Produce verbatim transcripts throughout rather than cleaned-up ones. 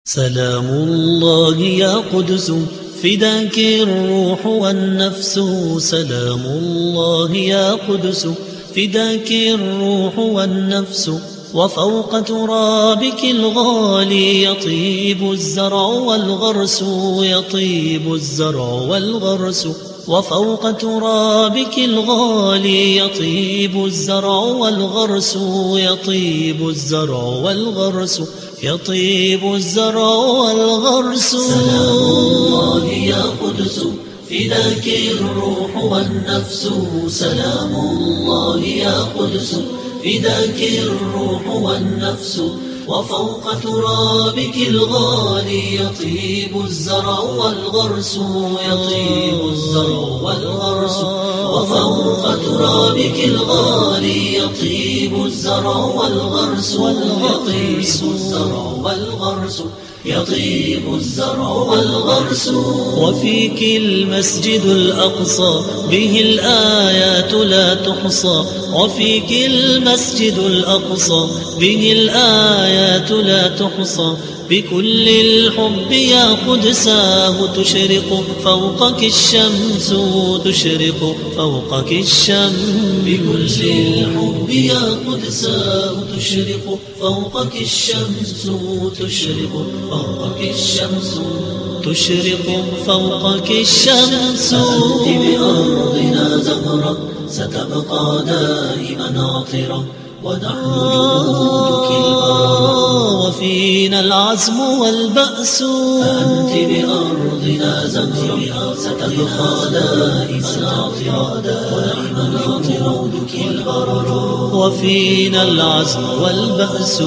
سلام الله يا قدس فداك الروح والنفس. سلام الله يا قدس فداك الروح والنفس. وفوق ترابك الغالي يطيب الزرع والغرس، يطيب الزرع والغرس. وفوق ترابك الغالي يطيب الزرع والغرس، يطيب الزرع والغرس. يطيب الزرع والغرس. سلام الله يا قدس فداك الروح والنفس. سلام الله يا قدس فداك الروح والنفس. وفوق ترابك الغالي يطيب الزرع والغرس، يطيب الزرع والغرس. وفوق ترابك الغالي يطيب الزرع والغرس، يطيب الزرع والغرس. يطيب الزرع والغرس. وفيك المسجد الأقصى به الآيات لا تحصى. وفيك المسجد الأقصى به الآيات لا تحصى. بكل الحب يا قدساه تشرق فوقك الشمس، تشرق فوقك الشمس. بكل الحب يا قدساه تشرق فوقك الشمس، تشرق فوقك الشمس. تشرق فوقك الشمس. أنت بأرضنا زهرة ستبقى دائما عطرة، ونحن جنودك البراء وفينا العزم والبأس. فأنت بأرضنا زهرة ستبقى دائما عطرة، ونحن جنودك البراء. وفينا العزم والبأس،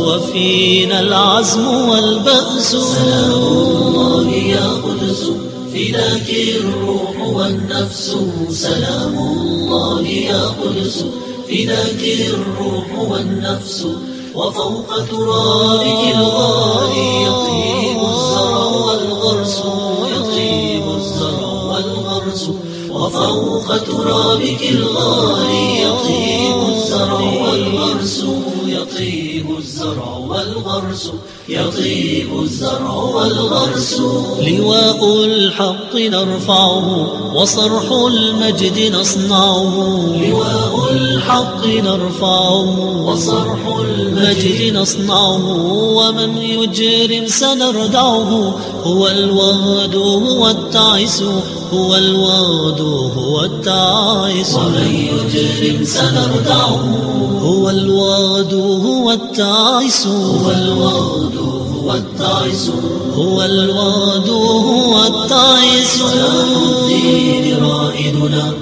وفينا العزم والبأس. سلام الله يا قدس فداك الروح والنفس. سلام الله يا قدس فداك الروح والنفس. وفوق ترابك الغالي يطيب الزرع والغرس، يطيب الزرع والغرس. وفوق ترابك الغالي يطيب الزرع والغرس، يطيب الزرع والغرس. يطيب الزرع والغرس. لواء الحق نرفعه وصرح المجد نصنعه. لواء الحق نرفعه وصرح المجد نصنعه. ومن يجرم سنردعه. هو الوعد هو التعس، هو الوعد هو التعس. ومن يجرم سنردعه. هو الوعد هو التعس، هو الوعد هو التعس. هو الوعد هو التعس. صلاح الدين رائدنا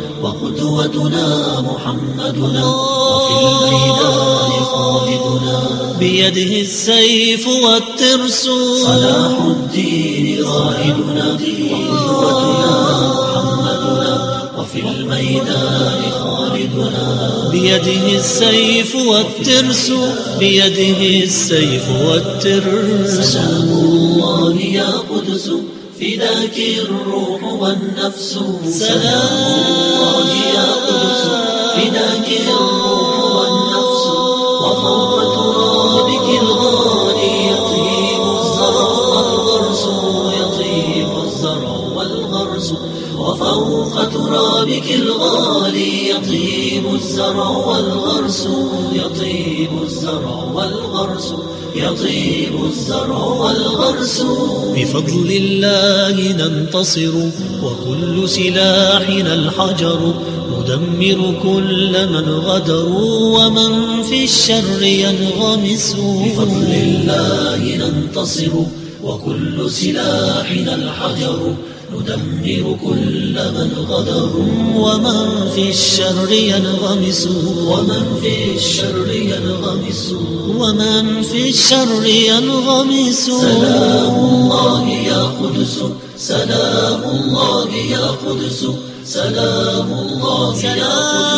وقدوتنا محمدنا، وفي الميدان خالدنا بيده السيف والترس. صلاح الدين رائدنا وقدوتنا محمدنا، وفي الميدان خالدنا بيده السيف والترس، بيده السيف والترس. سلام الله يا قدس فداك الروح والنفس. سلام الله يا قدس فداك الروح والنفس. وفوق ترابك الغالي يطيب الزرع والغرس، يطيب الزرع والغرس. وفوق ترابك الغالي يطيب الزرع والغرس، يطيب الزرع والغرس. يطيب الزرع والغرس. بفضل الله ننتصر وكل سلاحنا الحجر. ندمر كل من غدروا ومن في الشر ينغمس. بفضل الله ننتصر وكل سلاحنا الحجر. ندمر كل من غدر ومن في الشر ينغمس. ومن في الشر ينغمس. ومن في الشر ينغمس. سلام الله يا قدس، سلام الله يا قدس، سلام الله يا قدس.